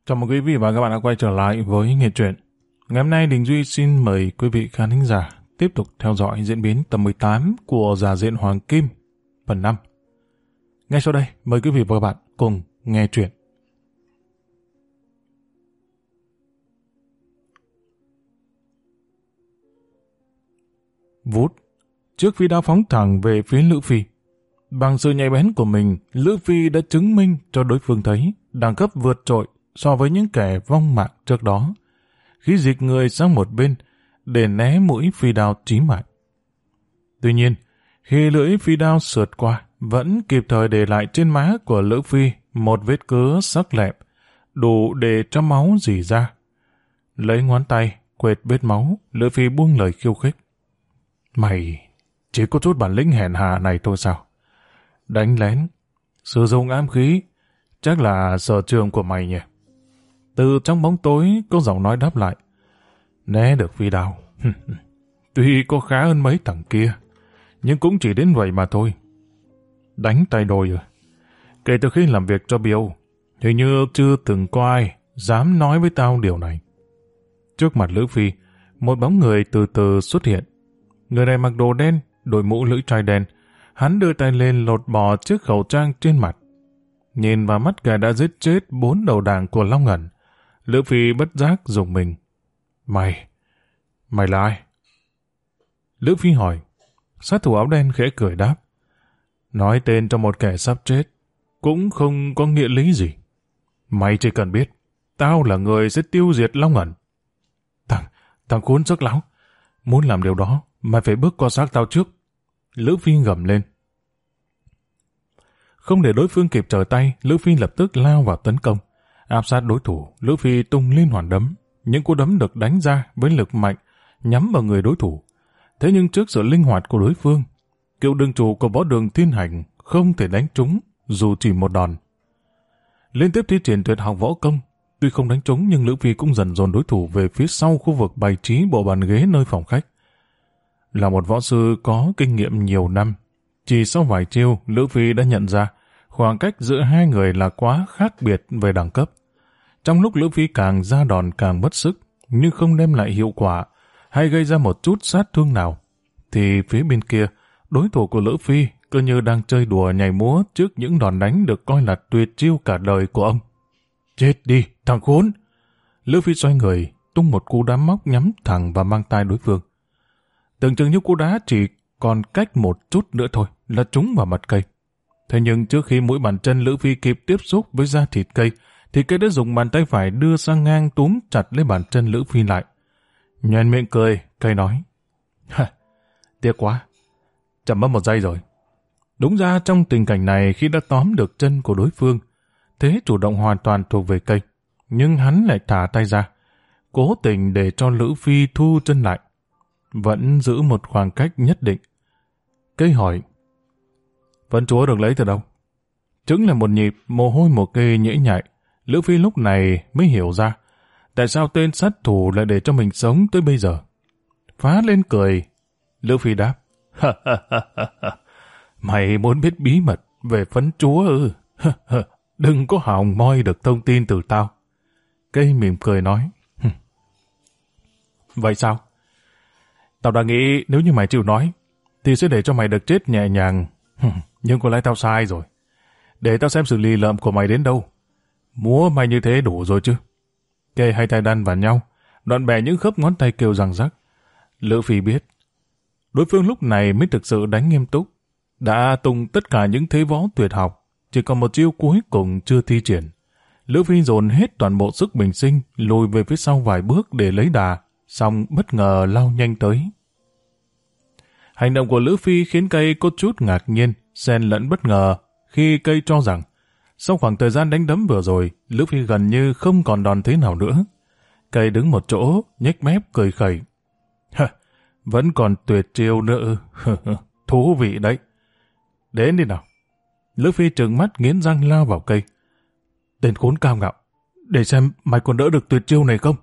Chào mừng quý vị và các bạn đã quay trở lại với Nghe Truyện. Ngày hôm nay Đình Duy xin mời quý vị khán thính giả tiếp tục theo dõi diễn biến tập 18 của Giả Diện Hoàng Kim, phần 5. Ngay sau đây, mời quý vị và các bạn cùng nghe truyện. Vút, chiếc phi đao phóng thẳng về phía Lữ Phi. Bằng sự nhạy bén của mình, Lữ Phi đã chứng minh cho đối phương thấy đẳng cấp vượt trội so với những kẻ vong mạng trước đó, khi dịch người sang một bên để né mũi phi đao chí mạng. Tuy nhiên, khi lưỡi phi đao sượt qua, vẫn kịp thời để lại trên má của Lữ Phi một vết cứa sắc lẹm, đủ để cho máu rỉ ra. Lấy ngón tay quệt vết máu, Lữ Phi buông lời khiêu khích. Mày chỉ có chút bản lĩnh hèn hạ này thôi sao? Đánh lén, sử dụng ám khí, chắc là sở trường của mày nhỉ? Từ trong bóng tối có giọng nói đáp lại. Né được phi đao. Tuy có khá hơn mấy thằng kia, nhưng cũng chỉ đến vậy mà thôi. Đánh tay đôi rồi. Kể từ khi làm việc cho Bill, hình như chưa từng có ai dám nói với tao điều này. Trước mặt Lữ Phi, một bóng người từ từ xuất hiện. Người này mặc đồ đen, đội mũ lưỡi trai đen. Hắn đưa tay lên lột bỏ chiếc khẩu trang trên mặt. Nhìn vào mắt kẻ đã giết chết 4 đầu đảng của Long Ẩn, Lữ Phi bất giác rùng mình. Mày là ai? Lữ Phi hỏi. Sát thủ áo đen khẽ cười đáp. Nói tên cho một kẻ sắp chết cũng không có nghĩa lý gì. Mày chỉ cần biết, tao là người sẽ tiêu diệt Long Ẩn. Thằng khốn sức láo, muốn làm điều đó, mày phải bước qua xác tao trước. Lữ Phi gầm lên. Không để đối phương kịp trở tay, Lữ Phi lập tức lao vào tấn công. Áp sát đối thủ, Lữ Phi tung liên hoàn đấm. Những cú đấm được đánh ra với lực mạnh, nhắm vào người đối thủ. Thế nhưng trước sự linh hoạt của đối phương, cựu đường chủ của võ đường Thiên Hành không thể đánh trúng dù chỉ một đòn. Liên tiếp thi triển tuyệt học võ công, tuy không đánh trúng nhưng Lữ Phi cũng dần dồn đối thủ về phía sau khu vực bày trí bộ bàn ghế nơi phòng khách. Là một võ sư có kinh nghiệm nhiều năm, chỉ sau vài chiêu, Lữ Phi đã nhận ra khoảng cách giữa hai người là quá khác biệt về đẳng cấp. Trong lúc Lữ Phi càng ra đòn càng mất sức, nhưng không đem lại hiệu quả hay gây ra một chút sát thương nào, thì phía bên kia, đối thủ của Lữ Phi cứ như đang chơi đùa nhảy múa trước những đòn đánh được coi là tuyệt chiêu cả đời của ông. Chết đi, thằng khốn! Lữ Phi xoay người, tung một cú đá móc nhắm thẳng vào mang tai đối phương. Tưởng chừng như cú đá chỉ còn cách một chút nữa thôi là trúng vào mặt cây. Thế nhưng trước khi mũi bàn chân Lữ Phi kịp tiếp xúc với da thịt cây, thì cây đã dùng bàn tay phải đưa sang ngang túm chặt lấy bàn chân Lữ Phi lại. Nhoẻn miệng cười, cây nói. Tiếc quá, chậm mất một giây rồi. Đúng ra trong tình cảnh này khi đã tóm được chân của đối phương, thế chủ động hoàn toàn thuộc về cây. Nhưng hắn lại thả tay ra, cố tình để cho Lữ Phi thu chân lại. Vẫn giữ một khoảng cách nhất định. Cây hỏi. Vân chúa được lấy từ đâu? Chứng là một nhịp mồ hôi một kê nhễ nhại. Lữ Phi lúc này mới hiểu ra tại sao tên sát thủ lại để cho mình sống tới bây giờ. Phá lên cười. Lữ Phi đáp. Mày muốn biết bí mật về phấn chúa ư? Đừng có hòng moi được thông tin từ tao. Cây mỉm cười nói. Vậy sao? Tao đã nghĩ nếu như mày chịu nói thì sẽ để cho mày được chết nhẹ nhàng. Nhưng có lẽ tao sai rồi. Để tao xem sự lì lợm của mày đến đâu. Múa mày như thế đủ rồi chứ. Kê hai tay đan vào nhau, đoạn bè những khớp ngón tay kêu răng rắc. Lữ Phi biết đối phương lúc này mới thực sự đánh nghiêm túc. Đã tung tất cả những thế võ tuyệt học, chỉ còn một chiêu cuối cùng chưa thi triển. Lữ Phi dồn hết toàn bộ sức bình sinh, lùi về phía sau vài bước để lấy đà, xong bất ngờ lao nhanh tới. Hành động của Lữ Phi khiến cây có chút ngạc nhiên, xen lẫn bất ngờ, khi cây cho rằng sau khoảng thời gian đánh đấm vừa rồi, Lữ Phi gần như không còn đòn thế nào nữa. Cây đứng một chỗ, nhếch mép cười khẩy. Vẫn còn tuyệt chiêu nữa. Thú vị đấy. Đến đi nào. Lữ Phi trừng mắt nghiến răng lao vào cây. Tên khốn cao ngạo, để xem mày còn đỡ được tuyệt chiêu này không?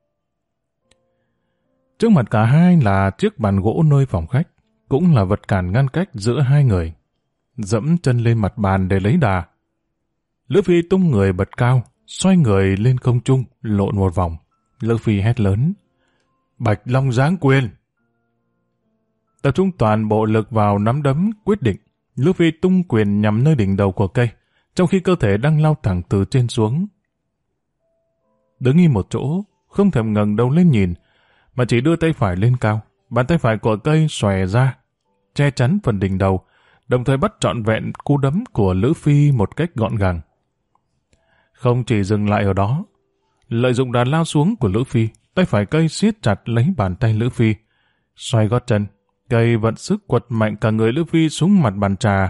Trước mặt cả hai là chiếc bàn gỗ nơi phòng khách, cũng là vật cản ngăn cách giữa hai người. Dẫm chân lên mặt bàn để lấy đà. Lữ Phi tung người bật cao, xoay người lên không trung, lộn một vòng. Lữ Phi hét lớn: Bạch Long giáng quyền! Tập trung toàn bộ lực vào nắm đấm quyết định, Lữ Phi tung quyền nhắm nơi đỉnh đầu của cây, trong khi cơ thể đang lao thẳng từ trên xuống. Đứng im một chỗ, không thèm ngẩng đầu lên nhìn, mà chỉ đưa tay phải lên cao, bàn tay phải của cây xòe ra, che chắn phần đỉnh đầu, đồng thời bắt trọn vẹn cú đấm của Lữ Phi một cách gọn gàng. Không chỉ dừng lại ở đó, lợi dụng đà lao xuống của Lữ Phi, tay phải cây siết chặt lấy bàn tay Lữ Phi, xoay gót chân, cây vận sức quật mạnh cả người Lữ Phi xuống mặt bàn trà.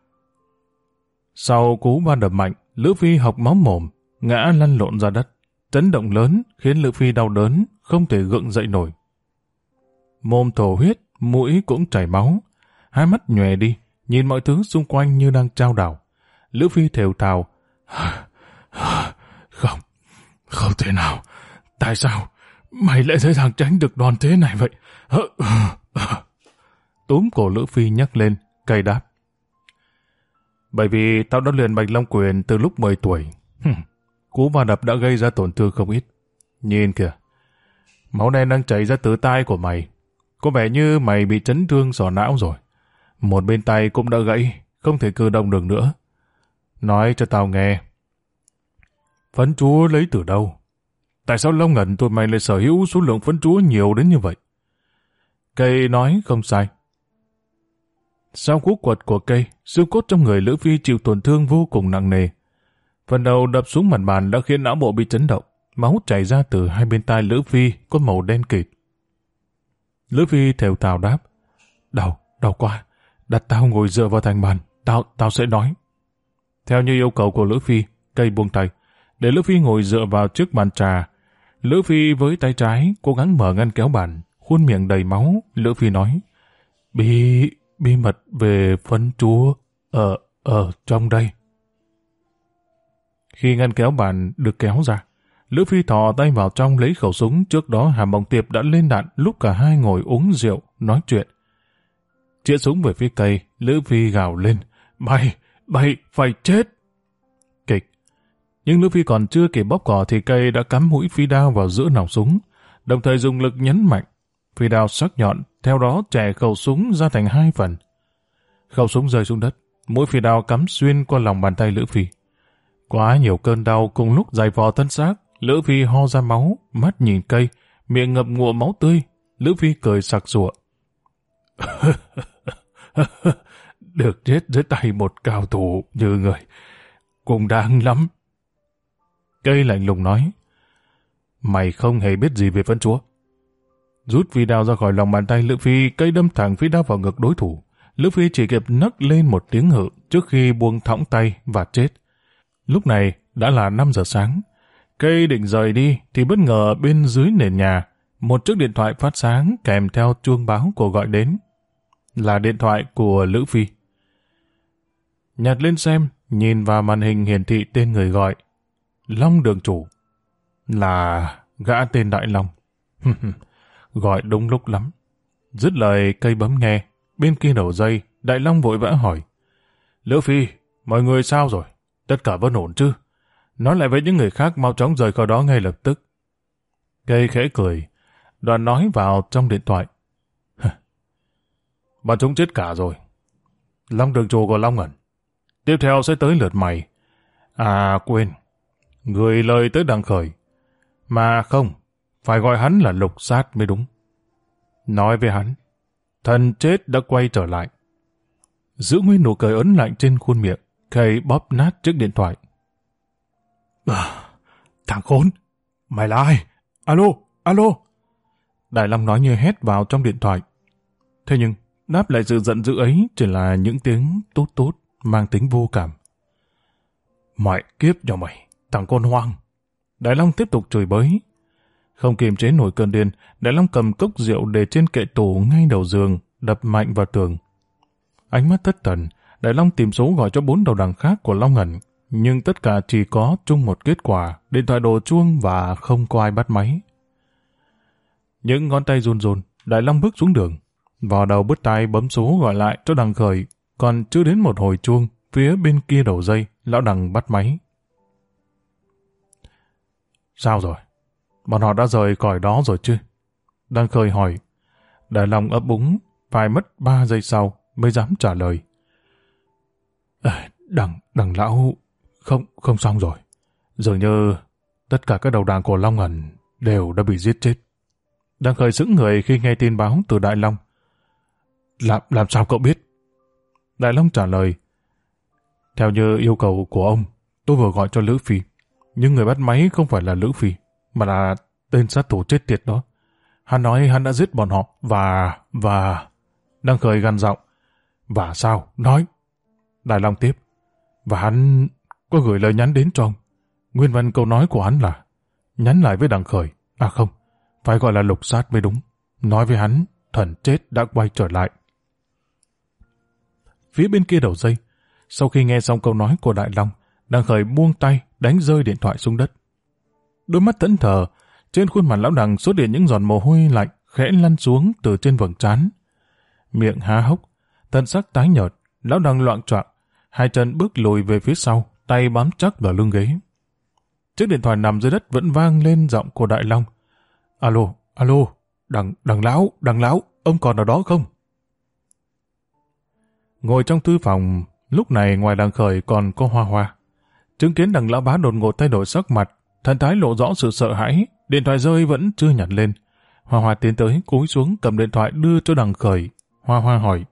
Sau cú va đập mạnh, Lữ Phi hộc máu mồm, ngã lăn lộn ra đất, chấn động lớn khiến Lữ Phi đau đớn, không thể gượng dậy nổi. Mồm thổ huyết, mũi cũng chảy máu, hai mắt nhòe đi, nhìn mọi thứ xung quanh như đang chao đảo. Lữ Phi thều thào: Không thể nào, tại sao mày lại dễ dàng tránh được đòn thế này vậy? Túm cổ Lữ Phi nhắc lên, cay đáp: Bởi vì tao đã luyện Bạch Long quyền từ lúc 10 tuổi. Cú va đập đã gây ra tổn thương không ít. Nhìn kìa, máu đen đang chảy ra từ tai của mày. Có vẻ như mày bị chấn thương sọ não rồi. Một bên tay cũng đã gãy, không thể cử động được nữa. Nói cho tao nghe, phấn chúa lấy từ đâu? Tại sao Long Ngẩn tụi mày lại sở hữu số lượng phấn chúa nhiều đến như vậy? Cây nói không sai. Sau cú quật của cây, xương cốt trong người Lữ Phi chịu tổn thương vô cùng nặng nề. Phần đầu đập xuống mặt bàn đã khiến não bộ bị chấn động, máu chảy ra từ hai bên tai Lữ Phi có màu đen kịt. Lữ Phi thều thào đáp: Đau quá, đặt tao ngồi dựa vào thành bàn, tao sẽ nói. Theo như yêu cầu của Lữ Phi, cây buông tay, để Lữ Phi ngồi dựa vào trước bàn trà. Lữ Phi với tay trái cố gắng mở ngăn kéo bàn, khuôn miệng đầy máu. Lữ Phi nói: Bí mật về phấn chúa ở trong đây. Khi ngăn kéo bàn được kéo ra, Lữ Phi thò tay vào trong lấy khẩu súng trước đó Hàm Mộng Tiệp đã lên đạn lúc cả hai ngồi uống rượu, nói chuyện. Chĩa súng về phía cây, Lữ Phi gào lên: Mày phải chết! Kịch. Nhưng Lữ Phi còn chưa kịp bóp cò thì cây đã cắm mũi phi đao vào giữa nòng súng, đồng thời dùng lực nhấn mạnh. Phi đao sắc nhọn, theo đó chẻ khẩu súng ra thành hai phần. Khẩu súng rơi xuống đất, mũi phi đao cắm xuyên qua lòng bàn tay Lữ Phi. Quá nhiều cơn đau cùng lúc giày vò thân xác, Lữ Phi ho ra máu, mắt nhìn cây, miệng ngậm ngụa máu tươi. Lữ Phi cười sặc sụa. Được chết dưới tay một cao thủ như người, cũng đáng lắm. Cây lạnh lùng nói: Mày không hề biết gì về phân chúa. Rút phi đao ra khỏi lòng bàn tay Lữ Phi, cây đâm thẳng phi đao vào ngực đối thủ. Lữ Phi chỉ kịp nấc lên một tiếng hự trước khi buông thõng tay và chết. Lúc này đã là 5 giờ sáng. Cây định rời đi thì bất ngờ bên dưới nền nhà, một chiếc điện thoại phát sáng kèm theo chuông báo cuộc gọi đến. Là điện thoại của Lữ Phi. Nhặt lên xem, nhìn vào màn hình hiển thị tên người gọi: Long đường chủ. Là gã tên Đại Long. Gọi đúng lúc lắm. Dứt lời, cây bấm nghe. Bên kia đầu dây, Đại Long vội vã hỏi: Lữ Phi, mọi người sao rồi? Tất cả vẫn ổn chứ? Nói lại với những người khác mau chóng rời khỏi đó ngay lập tức. Cây khẽ cười, đoạn nói vào trong điện thoại: Bọn chúng chết cả rồi. Long đường chủ của Long Ngẩn. Tiếp theo sẽ tới lượt mày. À quên, gửi lời tới Đằng Khởi. Mà không, phải gọi hắn là Lục Sát mới đúng. Nói với hắn, thần chết đã quay trở lại. Giữ nguyên nụ cười ớn lạnh trên khuôn miệng, cây bóp nát chiếc điện thoại. Thằng khốn, mày là ai? Alo. Đại Long nói như hét vào trong điện thoại. Thế nhưng, đáp lại sự giận dữ ấy chỉ là những tiếng tốt tốt mang tính vô cảm. Mẹ kiếp cho mày, thằng con hoang. Đại Long tiếp tục chửi bới. Không kiềm chế nổi cơn điên, Đại Long cầm cốc rượu để trên kệ tủ ngay đầu giường, đập mạnh vào tường. Ánh mắt thất thần, Đại Long tìm số gọi cho 4 đầu đằng khác của Long Ngẩn, nhưng tất cả chỉ có chung một kết quả: điện thoại đổ chuông và không có ai bắt máy. Những ngón tay run run, Đại Long bước xuống đường, vò đầu bứt tai bấm số gọi lại cho Đằng Khởi. Còn chưa đến một hồi chuông, phía bên kia đầu dây, lão Đằng bắt máy. Sao rồi? Bọn họ đã rời khỏi đó rồi chứ? Đăng Khởi hỏi. Đại Long ấp úng, phải mất 3 giây sau mới dám trả lời. Đằng lão, không xong rồi. Dường như tất cả các đầu đảng của Long Ẩn đều đã bị giết chết. Đăng Khởi sững người khi nghe tin báo từ Đại Long. Làm sao cậu biết? Đại Long trả lời. Theo như yêu cầu của ông, tôi vừa gọi cho Lữ Phi. Nhưng người bắt máy không phải là Lữ Phi, mà là tên sát thủ chết tiệt đó. Hắn nói hắn đã giết bọn họ và... Đăng Khởi gằn giọng. Và sao? Nói. Đại Long tiếp. Và hắn có gửi lời nhắn đến cho ông. Nguyên văn câu nói của hắn là nhắn lại với Đăng Khởi. À không, phải gọi là Lục Sát mới đúng. Nói với hắn, thần chết đã quay trở lại. Phía bên kia đầu dây, sau khi nghe xong câu nói của Đại Long, Đăng Khởi buông tay đánh rơi điện thoại xuống đất. Đôi mắt thẫn thờ, trên khuôn mặt lão Đằng xuất hiện những giọt mồ hôi lạnh khẽ lăn xuống từ trên vầng trán. Miệng há hốc, thân sắc tái nhợt, lão Đằng loạng choạng, hai chân bước lùi về phía sau, tay bám chắc vào lưng ghế. Chiếc điện thoại nằm dưới đất vẫn vang lên giọng của Đại Long. Alo, đằng lão, ông còn ở đó không? Ngồi trong thư phòng, lúc này ngoài Đăng Khởi còn có Hoa Hoa. Chứng kiến Đằng lão bá đột ngột thay đổi sắc mặt, thần thái lộ rõ sự sợ hãi, điện thoại rơi vẫn chưa nhặt lên. Hoa Hoa tiến tới, cúi xuống cầm điện thoại đưa cho Đằng Khởi. Hoa Hoa hỏi.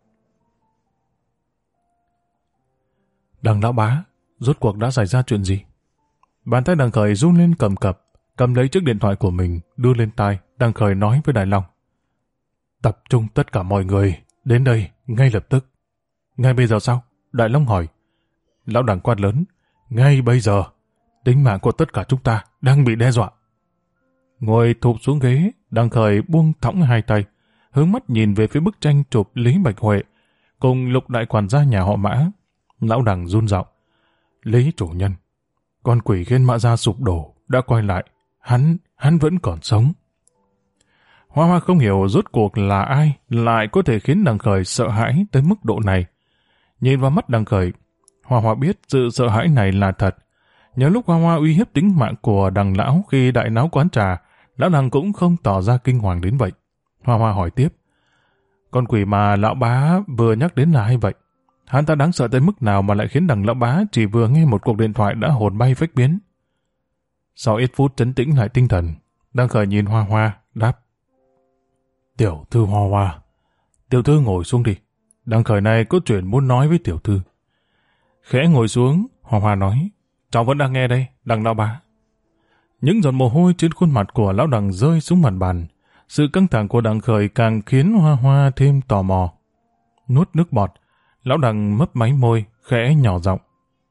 Đằng lão bá, rốt cuộc đã xảy ra chuyện gì? Bàn tay Đằng Khởi run lên cầm cập, cầm lấy chiếc điện thoại của mình, đưa lên tai. Đằng Khởi nói với Đại Long. Tập trung tất cả mọi người, đến đây, ngay lập tức. Ngay bây giờ sao? Đại Long hỏi. Lão Đằng quát lớn. Ngay bây giờ, tính mạng của tất cả chúng ta đang bị đe dọa. Ngồi thụp xuống ghế, Đằng Khởi buông thõng hai tay, hướng mắt nhìn về phía bức tranh chụp Lý Bạch Huệ, cùng Lục đại quản gia nhà họ Mã. Lão Đằng run giọng. Lý chủ nhân, con quỷ khiến Mã gia sụp đổ, đã quay lại, hắn vẫn còn sống. Hoa Hoa không hiểu rốt cuộc là ai lại có thể khiến Đằng Khởi sợ hãi tới mức độ này. Nhìn vào mắt Đằng Khởi, Hoa Hoa biết sự sợ hãi này là thật. Nhớ lúc Hoa Hoa uy hiếp tính mạng của Đằng lão khi đại náo quán trà, lão Đằng cũng không tỏ ra kinh hoàng đến vậy. Hoa Hoa hỏi tiếp. Con quỷ mà lão bá vừa nhắc đến là ai vậy? Hắn ta đáng sợ tới mức nào mà lại khiến Đằng lão bá chỉ vừa nghe một cuộc điện thoại đã hồn bay phách biến? Sau ít phút trấn tĩnh lại tinh thần, Đằng Khởi nhìn Hoa Hoa, đáp. Tiểu thư Hoa Hoa, tiểu thư ngồi xuống đi. Đằng Khởi này có chuyện muốn nói với tiểu thư. Khẽ ngồi xuống, Hoa Hoa nói. Cháu vẫn đang nghe đây, Đằng lão bá. Những giọt mồ hôi trên khuôn mặt của lão Đằng rơi xuống mặt bàn. Sự căng thẳng của Đằng Khởi càng khiến Hoa Hoa thêm tò mò. Nuốt nước bọt, lão Đằng mấp máy môi, khẽ nhỏ giọng.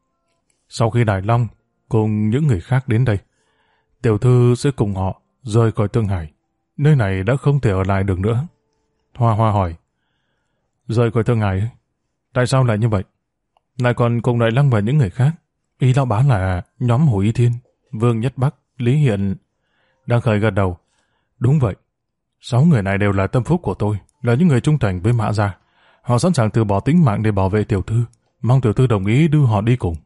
Sau khi Đại Long cùng những người khác đến đây, tiểu thư sẽ cùng họ rời khỏi Tương Hải. Nơi này đã không thể ở lại được nữa. Hoa Hoa hỏi. Rời khỏi Tương Hải? Tại sao lại như vậy? Lại còn cùng Đại Long và những người khác? Ý lão bá là nhóm Hồ Ý Thiên, Vương Nhất Bắc, Lý Hiện. Đằng Khởi gật đầu. Đúng vậy. 6 người này đều là tâm phúc của tôi, là những người trung thành với Mã gia. Họ sẵn sàng từ bỏ tính mạng để bảo vệ tiểu thư. Mong tiểu thư đồng ý đưa họ đi cùng.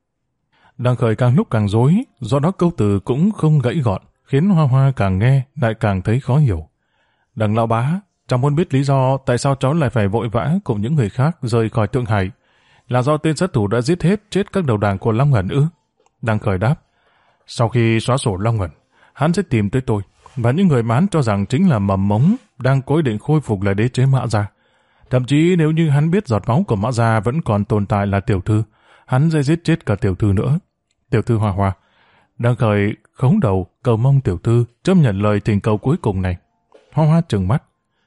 Đằng Khởi càng lúc càng rối, do đó câu từ cũng không gãy gọn, khiến Hoa Hoa càng nghe lại càng thấy khó hiểu. Đằng lão bá, cháu muốn biết lý do tại sao cháu lại phải vội vã cùng những người khác rời khỏi Thượng Hải. Là do tên sát thủ đã giết chết các đầu đảng của Long Ẩn ư? Đằng Khởi đáp. Sau khi xóa sổ Long Ẩn, hắn sẽ tìm tới tôi, và những người mà hắn cho rằng chính là mầm mống đang cố định khôi phục lại đế chế Mã gia. Thậm chí nếu như hắn biết giọt máu của Mã gia vẫn còn tồn tại là tiểu thư, hắn sẽ giết chết cả tiểu thư nữa. Tiểu thư Hoa Hoa. Đằng Khởi khống đầu cầu mong tiểu thư chấp nhận lời thỉnh cầu cuối cùng này. Hoa Hoa trừng mắt.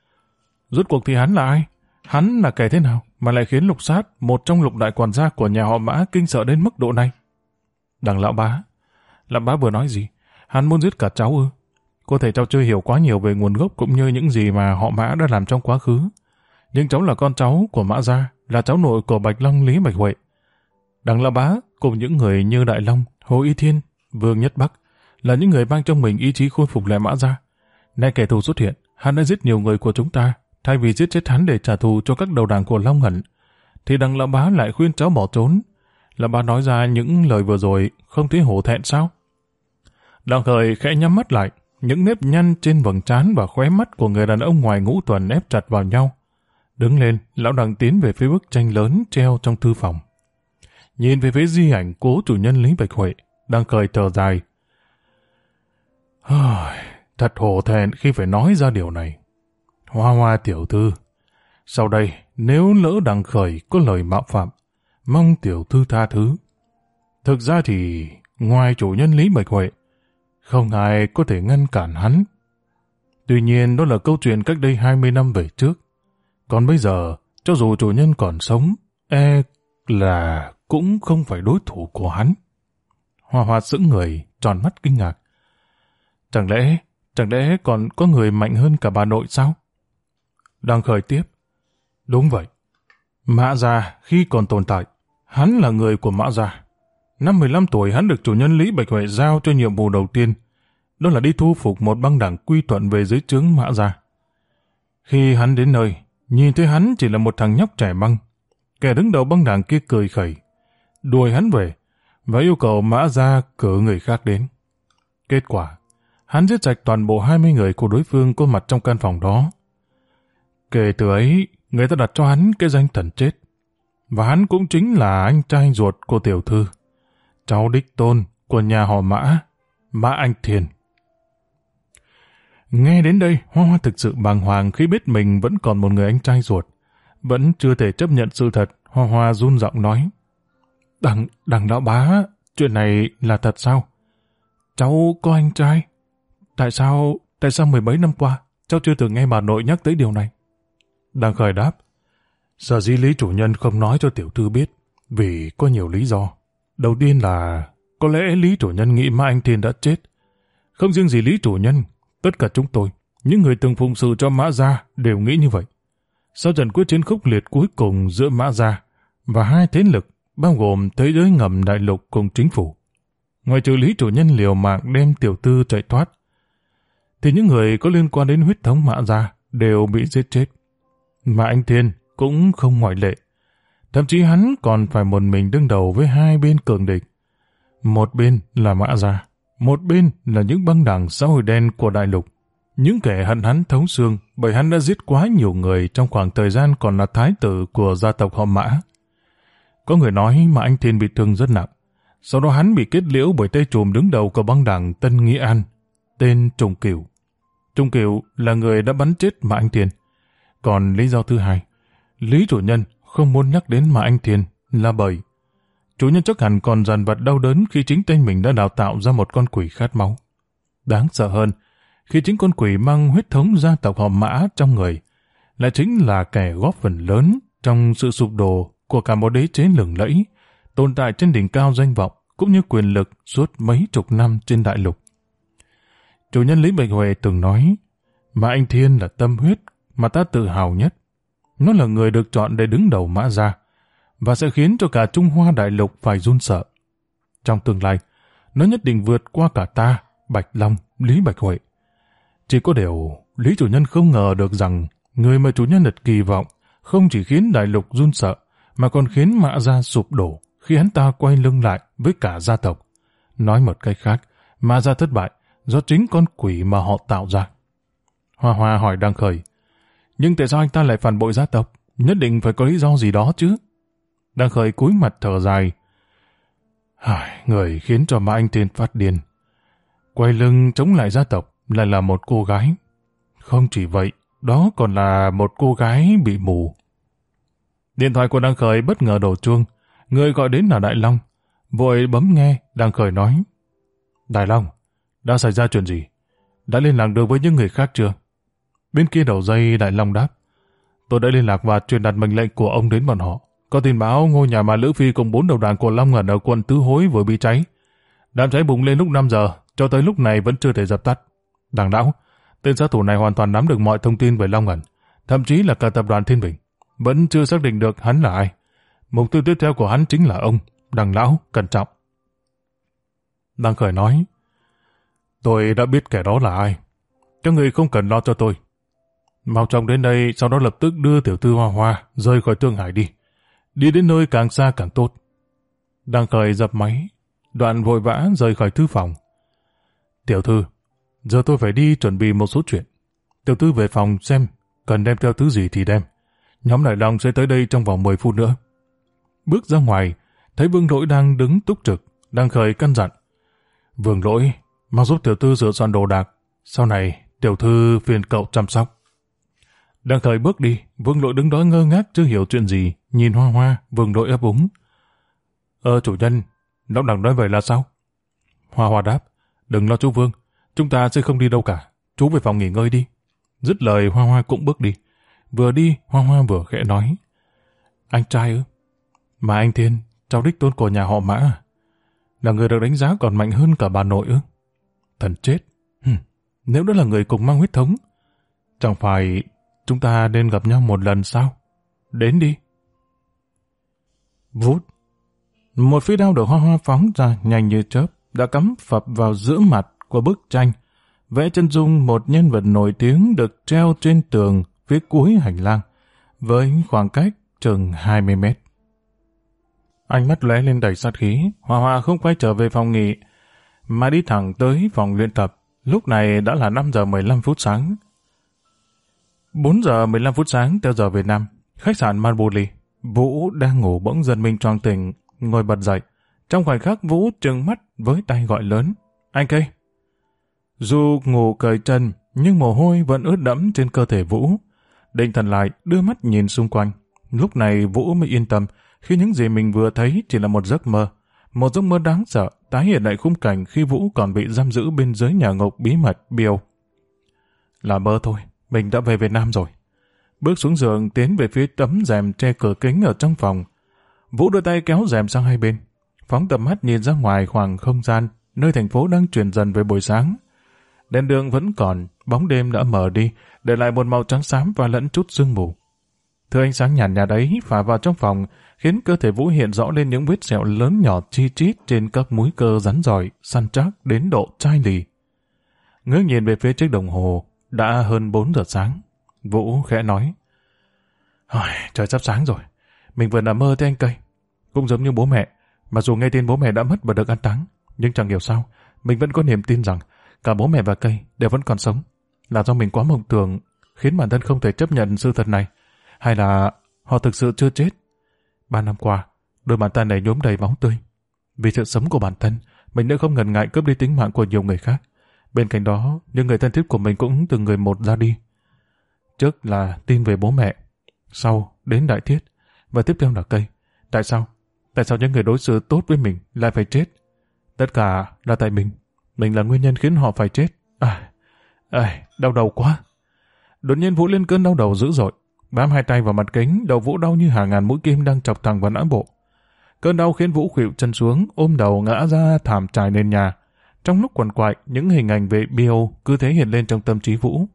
Rốt cuộc thì hắn là ai? Hắn là kẻ thế nào mà lại khiến Lục Sát, một trong Lục đại quản gia của nhà họ Mã, kinh sợ đến mức độ này? Đằng lão bá. Lão bá vừa nói gì? Hắn muốn giết cả cháu ư? Có thể cháu chưa hiểu quá nhiều về nguồn gốc cũng như những gì mà họ Mã đã làm trong quá khứ. Nhưng cháu là con cháu của Mã gia, là cháu nội của Bạch Long Lý Bạch Huệ. Đằng lão bá cùng những người như Đại Long, Hồ Y Thiên, Vương Nhất Bắc là những người mang trong mình ý chí khôi phục lại Mã gia. Nay kẻ thù xuất hiện, hắn đã giết nhiều người của chúng ta. Thay vì giết chết hắn để trả thù cho các đầu đảng của Long Ẩn, thì đằng lão bá lại khuyên cháu bỏ trốn. Lão bá nói ra những lời vừa rồi không thấy hổ thẹn sao? Đặng Khởi khẽ nhắm mắt lại, những nếp nhăn trên vầng trán và khóe mắt của người đàn ông ngoài ngũ tuần ép chặt vào nhau. Đứng lên, lão Đặng tiến về phía bức tranh lớn treo trong thư phòng. Nhìn về phía di ảnh cố chủ nhân Lý Bạch Huệ, Đặng Khởi thở dài. Thật hổ thẹn khi phải nói ra điều này. Hoa Hoa tiểu thư, sau đây nếu lỡ Đặng Khởi có lời mạo phạm, mong tiểu thư tha thứ. Thực ra thì ngoài chủ nhân Lý Bạch Huệ, không ai có thể ngăn cản hắn. Tuy nhiên đó là câu chuyện cách đây 20 năm về trước. Còn bây giờ, cho dù chủ nhân còn sống, là cũng không phải đối thủ của hắn. Hoa Hoa sững người, tròn mắt kinh ngạc. Chẳng lẽ còn có người mạnh hơn cả bà nội sao? Đặng Khởi tiếp. Đúng vậy. Mã Gia khi còn tồn tại, hắn là người của Mã Gia. Năm 15 tuổi hắn được chủ nhân Lý Bạch Huệ giao cho nhiệm vụ đầu tiên, đó là đi thu phục một băng đảng quy thuận về dưới trướng Mã Gia. Khi hắn đến nơi, nhìn thấy hắn chỉ là một thằng nhóc trẻ măng. Kẻ đứng đầu băng đảng kia cười khẩy, đuổi hắn về và yêu cầu Mã Gia cử người khác đến. Kết quả, hắn giết sạch toàn bộ 20 người của đối phương có mặt trong căn phòng đó. Kể từ ấy, người ta đặt cho hắn cái danh thần chết. Và hắn cũng chính là anh trai ruột của tiểu thư, cháu đích tôn của nhà họ Mã, Mã Anh Thiên. Nghe đến đây, Hoa Hoa thực sự bàng hoàng khi biết mình vẫn còn một người anh trai ruột. Vẫn chưa thể chấp nhận sự thật, Hoa Hoa run giọng nói. Đặng lão bá, chuyện này là thật sao? Cháu có anh trai? Tại sao 10 mấy năm qua, cháu chưa từng nghe bà nội nhắc tới điều này? Đặng Khởi đáp. Sở dĩ Lý chủ nhân không nói cho tiểu thư biết, vì có nhiều lý do. Đầu tiên là, có lẽ Lý chủ nhân nghĩ Mã Anh Thiên đã chết. Không riêng gì Lý chủ nhân, tất cả chúng tôi, những người từng phụng sự cho Mã Gia đều nghĩ như vậy. Sau trận quyết chiến khốc liệt cuối cùng giữa Mã Gia và hai thế lực, bao gồm thế giới ngầm đại lục cùng chính phủ, ngoài trừ Lý chủ nhân liều mạng đem tiểu thư chạy thoát, thì những người có liên quan đến huyết thống Mã Gia đều bị giết chết. Mã Anh Thiên cũng không ngoại lệ. Thậm chí hắn còn phải một mình đương đầu với hai bên cường địch. Một bên là Mã Gia, một bên là những băng đảng xã hội đen của đại lục. Những kẻ hận hắn thấu xương bởi hắn đã giết quá nhiều người trong khoảng thời gian còn là thái tử của gia tộc họ Mã. Có người nói Mã Anh Thiên bị thương rất nặng. Sau đó hắn bị kết liễu bởi tay trùm đứng đầu của băng đảng Tân Nghĩa An, tên Trùng Cửu. Trùng Cửu là người đã bắn chết Mã Anh Thiên. Còn lý do thứ hai, Lý chủ nhân không muốn nhắc đến Mã Anh Thiên là bởi chủ nhân chắc hẳn còn dằn vặt đau đớn khi chính tay mình đã đào tạo ra một con quỷ khát máu. Đáng sợ hơn, khi chính con quỷ mang huyết thống gia tộc họ Mã trong người, lại chính là kẻ góp phần lớn trong sự sụp đổ của cả một đế chế lừng lẫy, tồn tại trên đỉnh cao danh vọng cũng như quyền lực suốt mấy chục năm trên đại lục. Chủ nhân Lý Bạch Huệ từng nói, Mã Anh Thiên là tâm huyết mà ta tự hào nhất. Nó là người được chọn để đứng đầu Mã Gia, và sẽ khiến cho cả Trung Hoa đại lục phải run sợ. Trong tương lai, nó nhất định vượt qua cả ta, Bạch Long, Lý Bạch Huệ. Chỉ có điều, Lý chủ nhân không ngờ được rằng người mà chủ nhân đặt kỳ vọng không chỉ khiến đại lục run sợ, mà còn khiến Mã Gia sụp đổ khi hắn ta quay lưng lại với cả gia tộc. Nói một cách khác, Mã Gia thất bại do chính con quỷ mà họ tạo ra. Hoa Hoa hỏi Đặng Khởi, nhưng tại sao anh ta lại phản bội gia tộc? Nhất định phải có lý do gì đó chứ? Đặng Khởi cúi mặt thở dài. Người khiến cho Mã Anh Thiên phát điên. Quay lưng chống lại gia tộc lại là một cô gái. Không chỉ vậy, đó còn là một cô gái bị mù. Điện thoại của Đặng Khởi bất ngờ đổ chuông. Người gọi đến là Đại Long. Vội bấm nghe, Đặng Khởi nói. Đại Long, đã xảy ra chuyện gì? Đã liên lạc được với những người khác chưa? Bên kia đầu dây Đại Long đáp. Tôi đã liên lạc và truyền đạt mệnh lệnh của ông đến bọn họ. Có tin báo ngôi nhà mà Lữ Phi cùng 4 đầu đàn của Long Ngẩn ở quận Tứ Hối vừa bị cháy. Đám cháy bùng lên lúc 5 giờ, cho tới lúc này vẫn chưa thể dập tắt. Đằng đão, tên sát thủ này hoàn toàn nắm được mọi thông tin về Long Ngẩn, thậm chí là cả tập đoàn Thiên Bình. Vẫn chưa xác định được hắn là ai. Mục tiêu tiếp theo của hắn chính là ông. Đằng lão, cẩn trọng. Đặng Khởi nói, tôi đã biết kẻ đó là ai. Các người không cần lo cho tôi. Mau chóng đến đây, sau đó lập tức đưa tiểu thư Hoa Hoa rời khỏi Thương Hải đi. Đi đến nơi càng xa càng tốt. Đặng Khởi dập máy, đoạn vội vã rời khỏi thư phòng. Tiểu thư, giờ tôi phải đi chuẩn bị một số chuyện. Tiểu thư về phòng xem, cần đem theo thứ gì thì đem. Nhóm Đại Long sẽ tới đây trong vòng 10 phút nữa. Bước ra ngoài, thấy Vương Lỗi đang đứng túc trực, đang khởi căn dặn. Vương Lỗi, mau giúp tiểu thư sửa soạn đồ đạc. Sau này, tiểu thư phiền cậu chăm sóc. Đang khởi bước đi, Vương Lỗi đứng đó ngơ ngác chưa hiểu chuyện gì, nhìn Hoa Hoa, Vương Lỗi ấp úng. Chủ nhân, lão đẳng nói vậy là sao? Hoa Hoa đáp, đừng lo chú Vương, chúng ta sẽ không đi đâu cả, chú về phòng nghỉ ngơi đi. Dứt lời Hoa Hoa cũng bước đi. Vừa đi, Hoa Hoa vừa khẽ nói. Anh trai ư? Mà anh Thiên, cháu đích tôn của nhà họ Mã à? Là người được đánh giá còn mạnh hơn cả bà nội ư? Thần chết! Nếu đó là người cùng mang huyết thống, chẳng phải chúng ta nên gặp nhau một lần sao? Đến đi! Vút! Một phi đao được Hoa Hoa phóng ra nhanh như chớp, đã cắm phập vào giữa mặt của bức tranh, vẽ chân dung một nhân vật nổi tiếng được treo trên tường phía cuối hành lang, với khoảng cách chừng 20 mét. Ánh mắt lóe lên đầy sát khí, Hoa Hoa không quay trở về phòng nghỉ, mà đi thẳng tới phòng luyện tập. Lúc này đã là 5 giờ 15 phút sáng. 4 giờ 15 phút sáng theo giờ Việt Nam, khách sạn Marbury. Vũ đang ngủ bỗng giật mình choàng tỉnh, ngồi bật dậy. Trong khoảnh khắc Vũ trừng mắt với tay gọi lớn. Anh Cây! Dù ngủ cởi chân, nhưng mồ hôi vẫn ướt đẫm trên cơ thể Vũ. Định thần lại, đưa mắt nhìn xung quanh. Lúc này Vũ mới yên tâm, khi những gì mình vừa thấy chỉ là một giấc mơ. Một giấc mơ đáng sợ, tái hiện lại khung cảnh khi Vũ còn bị giam giữ bên dưới nhà ngục bí mật Bill. Là mơ thôi, mình đã về Việt Nam rồi. Bước xuống giường tiến về phía tấm rèm che cửa kính ở trong phòng. Vũ đưa tay kéo rèm sang hai bên, phóng tầm mắt nhìn ra ngoài khoảng không gian, nơi thành phố đang chuyển dần về buổi sáng. Đèn đường vẫn còn, bóng đêm đã mờ đi, để lại một màu trắng xám và lẫn chút sương mù. Thứ ánh sáng nhàn nhạt ấy phả vào trong phòng, khiến cơ thể Vũ hiện rõ lên những vết sẹo lớn nhỏ chi chít trên các múi cơ rắn rỏi, săn chắc đến độ chai lì. Ngước nhìn về phía chiếc đồng hồ, đã hơn 4 giờ sáng. Vũ khẽ nói, trời sắp sáng rồi, mình vừa nằm mơ thấy anh Cây. Cũng giống như bố mẹ, mặc dù nghe tin bố mẹ đã mất và được an táng, nhưng chẳng hiểu sao, mình vẫn có niềm tin rằng cả bố mẹ và Cây đều vẫn còn sống. Là do mình quá mộng tưởng, khiến bản thân không thể chấp nhận sự thật này, hay là họ thực sự chưa chết? 3 năm qua, đôi bàn tay này nhuốm đầy máu tươi. Vì sự sống của bản thân, mình đã không ngần ngại cướp đi tính mạng của nhiều người khác. Bên cạnh đó, những người thân thiết của mình cũng từng người một ra đi. Trước là tin về bố mẹ, sau đến Đại Thiết, và tiếp theo là Cây. Tại sao? Tại sao những người đối xử tốt với mình lại phải chết? Tất cả là tại mình. Mình là nguyên nhân khiến họ phải chết. Đau đầu quá. Đột nhiên Vũ lên cơn đau đầu dữ dội. Bám hai tay vào mặt kính, đầu Vũ đau như hàng ngàn mũi kim đang chọc thẳng vào não bộ. Cơn đau khiến Vũ khuỵu chân xuống, ôm đầu ngã ra thảm trải nền nhà. Trong lúc quằn quại, những hình ảnh về Bill cứ thế hiện lên trong tâm trí Vũ.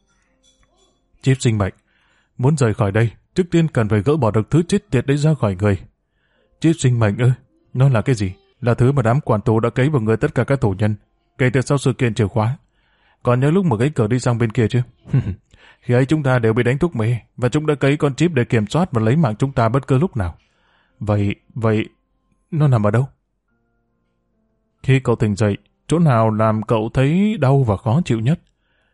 Chip sinh mệnh. Muốn rời khỏi đây, trước tiên cần phải gỡ bỏ được thứ chết tiệt đấy ra khỏi người. Chip sinh mệnh ư? Nó là cái gì? Là thứ mà đám quản tù đã cấy vào người tất cả các tù nhân, kể từ sau sự kiện chìa khóa. Còn nhớ lúc mà cái cờ đi sang bên kia chứ? Khi ấy chúng ta đều bị đánh thuốc mê, và chúng đã cấy con chip để kiểm soát và lấy mạng chúng ta bất cứ lúc nào. Vậy, nó nằm ở đâu? Khi cậu tỉnh dậy, chỗ nào làm cậu thấy đau và khó chịu nhất?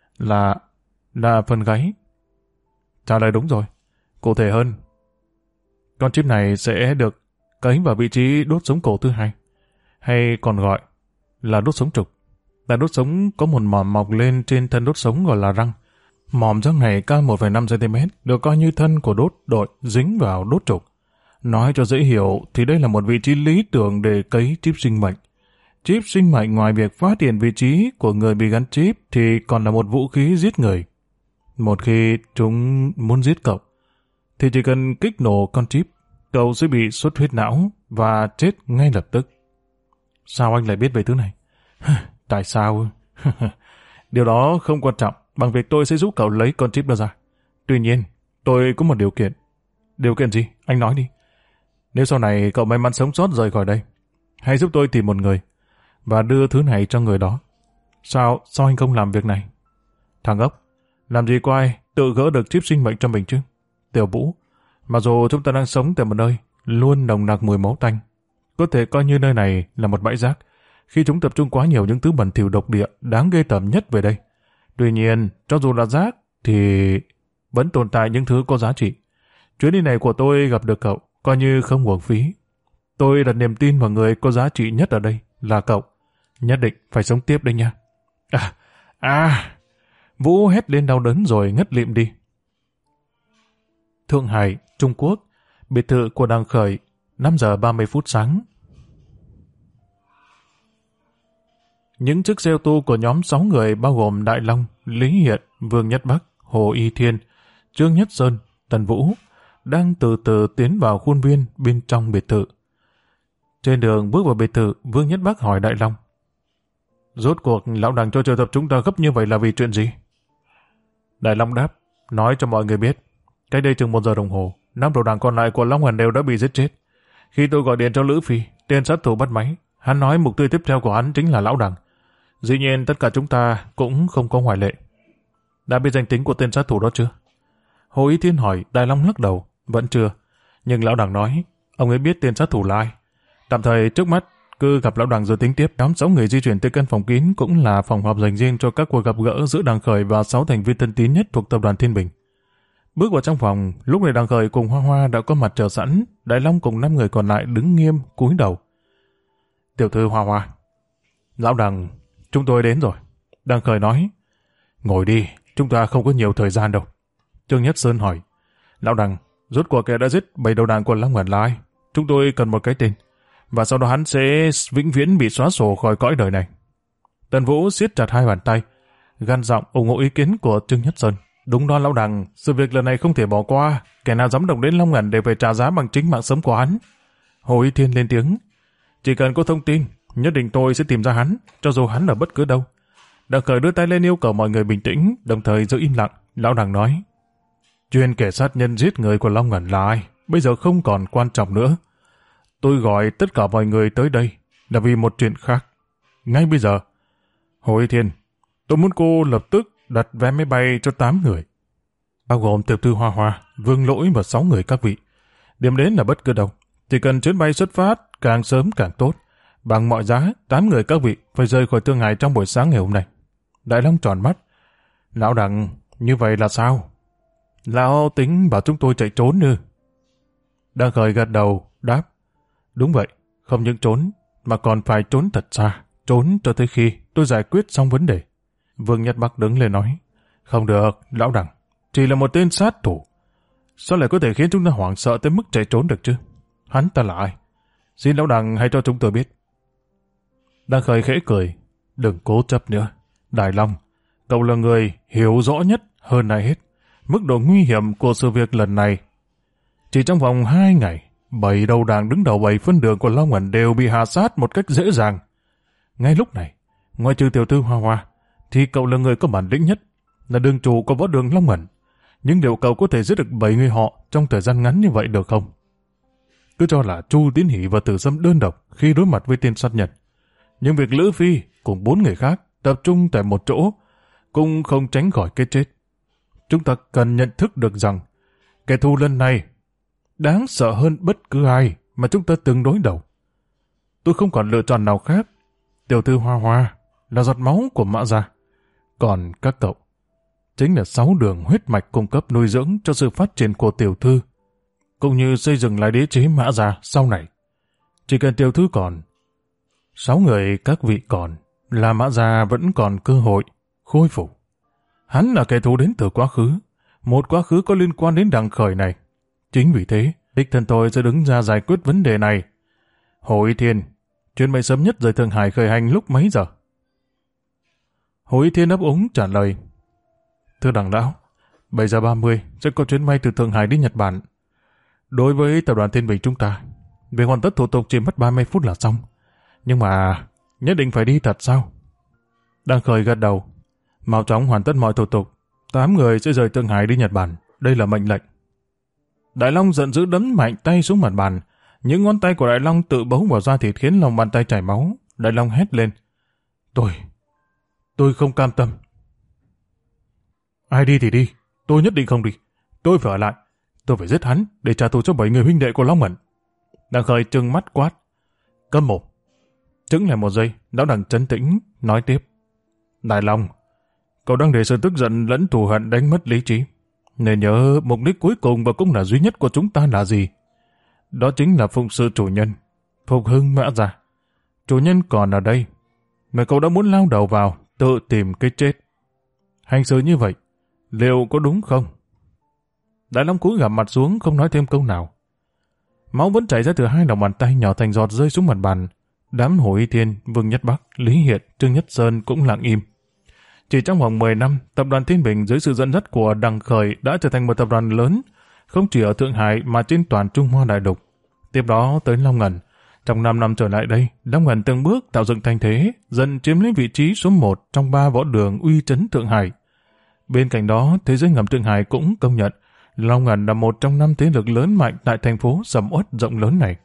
Là phần gáy. Trả lời đúng rồi. Cụ thể hơn, con chip này sẽ được cấy vào vị trí đốt sống cổ thứ hai, hay còn gọi là đốt sống trục. Tại đốt sống có một mỏm mọc lên trên thân đốt sống gọi là răng. Mỏm răng này cao 1,5 cm, được coi như thân của đốt đội dính vào đốt trục. Nói cho dễ hiểu thì đây là một vị trí lý tưởng để cấy chip sinh mệnh. Chip sinh mệnh ngoài việc phát hiện vị trí của người bị gắn chip thì còn là một vũ khí giết người. Một khi chúng muốn giết cậu, thì chỉ cần kích nổ con chip, cậu sẽ bị xuất huyết não và chết ngay lập tức. Sao anh lại biết về thứ này? Tại sao? Điều đó không quan trọng bằng việc tôi sẽ giúp cậu lấy con chip đó ra. Tuy nhiên, tôi có một điều kiện. Điều kiện gì? Anh nói đi. Nếu sau này cậu may mắn sống sót rời khỏi đây, hãy giúp tôi tìm một người và đưa thứ này cho người đó. Sao anh không làm việc này? Thằng ốc, làm gì có ai tự gỡ được chip sinh mệnh cho mình chứ? Tiểu Vũ, mặc dù chúng ta đang sống tại một nơi luôn nồng nặc mùi máu tanh, có thể coi như nơi này là một bãi rác, khi chúng tập trung quá nhiều những thứ bẩn thỉu độc địa đáng ghê tởm nhất về đây. Tuy nhiên, cho dù là rác thì vẫn tồn tại những thứ có giá trị. Chuyến đi này của tôi gặp được cậu, coi như không uổng phí. Tôi đặt niềm tin vào người có giá trị nhất ở đây, là cậu. Nhất định phải sống tiếp đây nha. Vũ hét lên đau đớn rồi ngất lịm đi. Thượng Hải, Trung Quốc, biệt thự của Đằng Khởi, 5 giờ 30 phút sáng. Những chiếc xe ô tô của nhóm 6 người bao gồm Đại Long, Lý Hiện, Vương Nhất Bắc, Hồ Y Thiên, Trương Nhất Sơn, Tần Vũ đang từ từ tiến vào khuôn viên bên trong biệt thự. Trên đường bước vào biệt thự, Vương Nhất Bắc hỏi Đại Long: Rốt cuộc lão Đằng cho triệu tập chúng ta gấp như vậy là vì chuyện gì? Đại Long đáp: Nói cho mọi người biết, cách đây chừng 1 giờ đồng hồ, 5 đầu đảng còn lại của Long Hoàn đều đã bị giết chết. Khi tôi gọi điện cho Lữ Phi, tên sát thủ bắt máy. Hắn nói mục tiêu tiếp theo của hắn chính là lão Đằng. Dĩ nhiên tất cả chúng ta cũng không có ngoại lệ. Đã biết danh tính của tên sát thủ đó chưa? Hồ Ý Thiên hỏi. Đại Long lắc đầu: Vẫn chưa. Nhưng lão Đằng nói ông ấy biết tên sát thủ là ai. Tạm thời trước mắt cứ gặp lão Đằng rồi tính tiếp. Nhóm 6 người di chuyển tới căn phòng kín, cũng là phòng họp dành riêng cho các cuộc gặp gỡ giữa Đằng Khởi và 6 thành viên thân tín nhất thuộc tập đoàn Thiên Bình. Bước vào trong phòng, lúc này Đằng Khởi cùng Hoa Hoa đã có mặt chờ sẵn. Đại Long cùng 5 người còn lại đứng nghiêm cúi đầu. Tiểu thư Hoa Hoa: Lão Đằng, chúng tôi đến rồi. Đằng Khởi nói: Ngồi đi, chúng ta không có nhiều thời gian đâu. Trương Nhất Sơn hỏi: Lão Đằng, rốt cuộc kẻ đã giết 7 đầu đàn của Long Hoàn là ai? Chúng tôi cần một cái tên, và sau đó hắn sẽ vĩnh viễn bị xóa sổ khỏi cõi đời này. Tần Vũ siết chặt 2 bàn tay, gan giọng ủng hộ ý kiến của Trương Nhất Sơn. Đúng đó lão Đằng, sự việc lần này không thể bỏ qua, kẻ nào dám động đến Long Hoàn đều phải trả giá bằng chính mạng sống của hắn. Hồ Ý Thiên lên tiếng: Chỉ cần có thông tin, nhất định tôi sẽ tìm ra hắn, cho dù hắn ở bất cứ đâu. Đằng Khởi đưa tay lên yêu cầu mọi người bình tĩnh, đồng thời giữ im lặng. Lão Đằng nói: Chuyên kẻ sát nhân giết người của Long Hoàn là ai, bây giờ không còn quan trọng nữa. Tôi gọi tất cả mọi người tới đây là vì một chuyện khác. Ngay bây giờ, Hồ Ý Thiên, tôi muốn cô lập tức đặt vé máy bay cho 8 người, bao gồm tiểu thư Hoa Hoa, Vương Lỗi và 6 người các vị. Điểm đến là bất cứ đâu, chỉ cần chuyến bay xuất phát càng sớm càng tốt. Bằng mọi giá, 8 người các vị phải rời khỏi Thượng Hải trong buổi sáng ngày hôm nay. Đại Long tròn mắt: Lão Đằng, như vậy là sao? Lão tính bảo chúng tôi chạy trốn ư? Đằng Khởi gật đầu, đáp: Đúng vậy, không những trốn, mà còn phải trốn thật xa, trốn cho tới khi tôi giải quyết xong vấn đề. Vương Nhất Bắc đứng lên nói: Không được, lão Đằng, chỉ là một tên sát thủ, sao lại có thể khiến chúng ta hoảng sợ tới mức chạy trốn được chứ? Hắn ta là ai? Xin lão Đằng hãy cho chúng tôi biết. Đằng Khởi khẽ cười: Đừng cố chấp nữa. Đại Long, cậu là người hiểu rõ nhất hơn ai hết mức độ nguy hiểm của sự việc lần này. Chỉ trong vòng 2 ngày, 7 đầu đảng đứng đầu 7 phân đường của Long Ẩn đều bị hạ sát một cách dễ dàng. Ngay lúc này, ngoài trừ tiểu thư Hoa Hoa, thì cậu là người có bản lĩnh nhất, là đường chủ của võ đường Long Ẩn. Nhưng liệu cậu có thể giết được 7 người họ trong thời gian ngắn như vậy được không? Cứ cho là Chu Tiến Hỷ và Tử Sâm đơn độc khi đối mặt với tên sát nhân, nhưng việc Lữ Phi cùng 4 người khác tập trung tại một chỗ cũng không tránh khỏi cái chết. Chúng ta cần nhận thức được rằng kẻ thù lần này đáng sợ hơn bất cứ ai mà chúng ta từng đối đầu. Tôi không còn lựa chọn nào khác. Tiểu thư Hoa Hoa là giọt máu của Mã Gia, còn các cậu chính là 6 đường huyết mạch cung cấp nuôi dưỡng cho sự phát triển của tiểu thư, cũng như xây dựng lại đế chế Mã Gia sau này. Chỉ cần tiểu thư còn, 6 người các vị còn, là Mã Gia vẫn còn cơ hội khôi phục. Hắn là kẻ thù đến từ quá khứ, một quá khứ có liên quan đến Đằng Khởi này. Chính vì thế, đích thân tôi sẽ đứng ra giải quyết vấn đề này. Hồ Ý Thiên, chuyến bay sớm nhất rời Thượng Hải khởi hành lúc mấy giờ? Hồ Ý Thiên ấp úng trả lời: Thưa Đằng Lão, 7 giờ 30 sẽ có chuyến bay từ Thượng Hải đi Nhật Bản. Đối với tập đoàn Thiên Bình chúng ta, việc hoàn tất thủ tục chỉ mất 30 phút là xong. Nhưng mà nhất định phải đi thật sao? Đằng Khởi gật đầu: Mau chóng hoàn tất mọi thủ tục, 8 người sẽ rời Thượng Hải đi Nhật Bản. Đây là mệnh lệnh. Đại Long giận dữ đấm mạnh tay xuống mặt bàn. Những ngón tay của Đại Long tự bấu vào da thịt khiến lòng bàn tay chảy máu. Đại Long hét lên: Tôi không cam tâm. Ai đi thì đi, tôi nhất định không đi. Tôi phải ở lại. Tôi phải giết hắn để trả thù cho 7 người huynh đệ của Long Ẩn. Đằng Khởi trừng mắt quát: Câm mồm. Chững lại một giây, lão đằng trấn tĩnh, nói tiếp. Đại Long, cậu đang để sự tức giận lẫn thù hận đánh mất lý trí. Nên nhớ mục đích cuối cùng và cũng là duy nhất của chúng ta là gì? Đó chính là phụng sự chủ nhân, phục hưng Mã Gia. Chủ nhân còn ở đây, mà cậu đã muốn lao đầu vào, tự tìm cái chết. Hành xử như vậy, liệu có đúng không? Đại Long cúi gằm mặt xuống, không nói thêm câu nào. Máu vẫn chảy ra từ hai lòng bàn tay nhỏ thành giọt rơi xuống mặt bàn. Đám Hồ Y Thiên, Vương Nhất Bắc, Lý Hiệt, Trương Nhất Sơn cũng lặng im. Chỉ trong vòng 10 năm, tập đoàn Thiên Bình dưới sự dẫn dắt của Đằng Khởi đã trở thành một tập đoàn lớn, không chỉ ở Thượng Hải mà trên toàn Trung Hoa đại lục. Tiếp đó tới Long Ngần. Trong 5 năm trở lại đây, Long Ngần từng bước tạo dựng thành thế, dần chiếm lấy vị trí số 1 trong 3 võ đường uy chấn Thượng Hải. Bên cạnh đó, thế giới ngầm Thượng Hải cũng công nhận Long Ngần là một trong 5 thế lực lớn mạnh tại thành phố sầm uất rộng lớn này.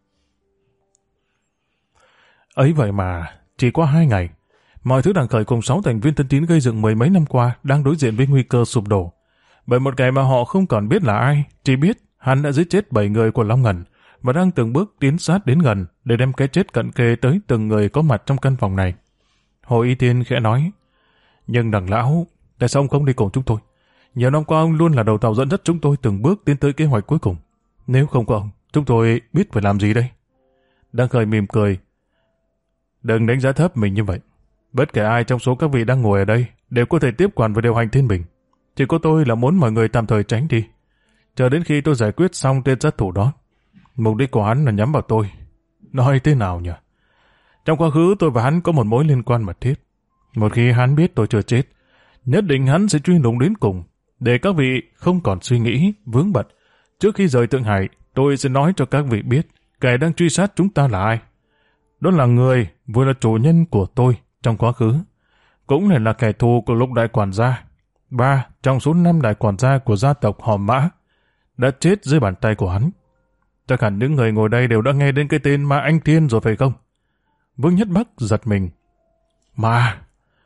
Ấy vậy mà, chỉ qua 2 ngày, mọi thứ Đằng Khởi cùng 6 thành viên thân tín gây dựng mười mấy năm qua đang đối diện với nguy cơ sụp đổ. Bởi một kẻ mà họ không còn biết là ai, chỉ biết hắn đã giết chết 7 người của Long Ngần và đang từng bước tiến sát đến gần để đem cái chết cận kề tới từng người có mặt trong căn phòng này. Hồ Y Tiên khẽ nói, nhưng Đằng lão, tại sao ông không đi cùng chúng tôi? Nhiều năm qua ông luôn là đầu tàu dẫn dắt chúng tôi từng bước tiến tới kế hoạch cuối cùng. Nếu không có ông, chúng tôi biết phải làm gì đây? Đằng Khởi mỉm cười. Đừng đánh giá thấp mình như vậy. Bất kể ai trong số các vị đang ngồi ở đây đều có thể tiếp quản và điều hành Thiên Bình. Chỉ có tôi là muốn mọi người tạm thời tránh đi, chờ đến khi tôi giải quyết xong tên sát thủ đó. Mục đích của hắn là nhắm vào tôi. Nói thế nào nhỉ? Trong quá khứ tôi và hắn có một mối liên quan mật thiết. Một khi hắn biết tôi chưa chết, nhất định hắn sẽ truy lùng đến cùng. Để các vị không còn suy nghĩ, vướng bận. Trước khi rời Thượng Hải, tôi sẽ nói cho các vị biết kẻ đang truy sát chúng ta là ai. Đó là người vừa là chủ nhân của tôi trong quá khứ, cũng là kẻ thù của Lục đại quản gia. 3 trong số 5 đại quản gia của gia tộc họ Mã đã chết dưới bàn tay của hắn. Chắc hẳn những người ngồi đây đều đã nghe đến cái tên Ma Anh Thiên rồi phải không? Vương Nhất Bắc giật mình. Ma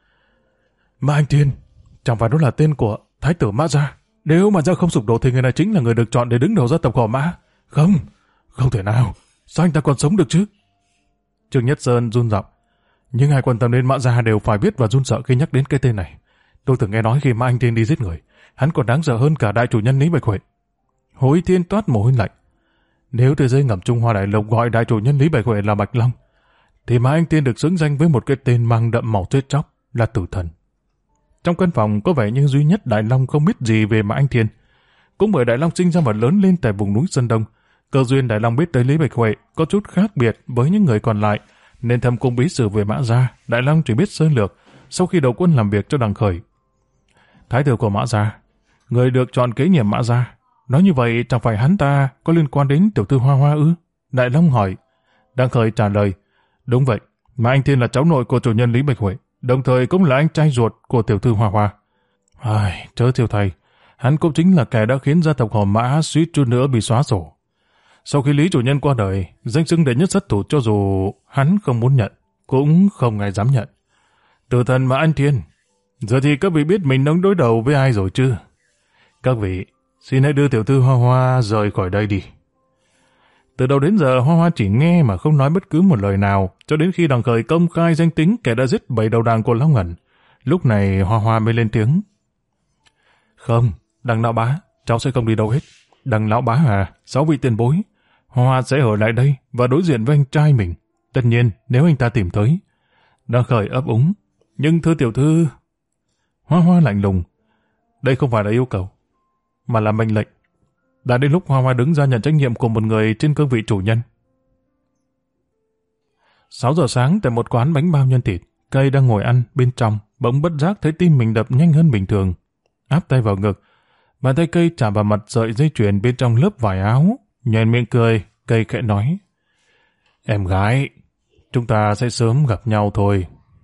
Anh Thiên, chẳng phải đó là tên của Thái tử Mã Gia? Nếu Mã Gia không sụp đổ thì người này chính là người được chọn để đứng đầu gia tộc họ Mã. Không thể nào. Sao anh ta còn sống được chứ? Trương Nhất Sơn run giọng. Nhưng ai quan tâm đến Mã Gia đều phải biết và run sợ khi nhắc đến cái tên này. Tôi từng nghe nói khi Ma Anh Thiên đi giết người, hắn còn đáng sợ hơn cả đại chủ nhân Lý Bạch Huệ. Hồ Y Thiên toát mồ hôi lạnh. Nếu thế giới ngầm Trung Hoa đại lục gọi đại chủ nhân Lý Bạch Huệ là Bạch Long, thì Ma Anh Thiên được xứng danh với một cái tên mang đậm màu chết chóc là Tử Thần. Trong căn phòng có vẻ như duy nhất Đại Long không biết gì về Ma Anh Thiên. Cũng bởi Đại Long sinh ra và lớn lên tại vùng núi Sơn Đông, cơ duyên Đại Long biết tới Lý Bạch Huệ có chút khác biệt với những người còn lại, nên thâm cung bí sử về Mã Gia, Đại Long chỉ biết sơ lược sau khi đầu quân làm việc cho Đằng Khởi. Thái tử của Mã Gia, người được chọn kế nhiệm Mã Gia, nói như vậy chẳng phải hắn ta có liên quan đến tiểu thư Hoa Hoa ư? Đại Long hỏi. Đằng Khởi trả lời, đúng vậy, mà anh Thiên là cháu nội của chủ nhân Lý Bạch Huệ, đồng thời cũng là anh trai ruột của tiểu thư Hoa Hoa. Chớ thiêu thầy, hắn cũng chính là kẻ đã khiến gia tộc họ Mã suýt chút nữa bị xóa sổ. Sau khi Lý chủ nhân qua đời, danh xưng đệ nhất sát thủ cho dù hắn không muốn nhận, cũng không ai dám nhận. Tử Thần Mã Anh Thiên, giờ thì các vị biết mình đang đối đầu với ai rồi chứ? Các vị, xin hãy đưa tiểu thư Hoa Hoa rời khỏi đây đi. Từ đầu đến giờ Hoa Hoa chỉ nghe mà không nói bất cứ một lời nào, cho đến khi Đằng Khởi công khai danh tính kẻ đã giết 7 đầu đàn của Long Ngần. Lúc này Hoa Hoa mới lên tiếng. Không, Đằng lão bá, cháu sẽ không đi đâu hết. Đằng lão bá à, 6 vị tiền bối, Hoa Hoa sẽ ở lại đây và đối diện với anh trai mình. Tất nhiên, nếu anh ta tìm tới. Đằng Khởi ấp úng. Nhưng thưa tiểu thư... Hoa Hoa lạnh lùng. Đây không phải là yêu cầu, mà là mệnh lệnh. Đã đến lúc Hoa Hoa đứng ra nhận trách nhiệm của một người trên cương vị chủ nhân. 6 giờ sáng tại một quán bánh bao nhân thịt, Cây đang ngồi ăn bên trong, bỗng bất giác thấy tim mình đập nhanh hơn bình thường. Áp tay vào ngực, bàn tay Cây chạm vào mặt sợi dây chuyền bên trong lớp vải áo. Nhoẻn miệng cười, Cây khẽ nói. Em gái, chúng ta sẽ sớm gặp nhau thôi.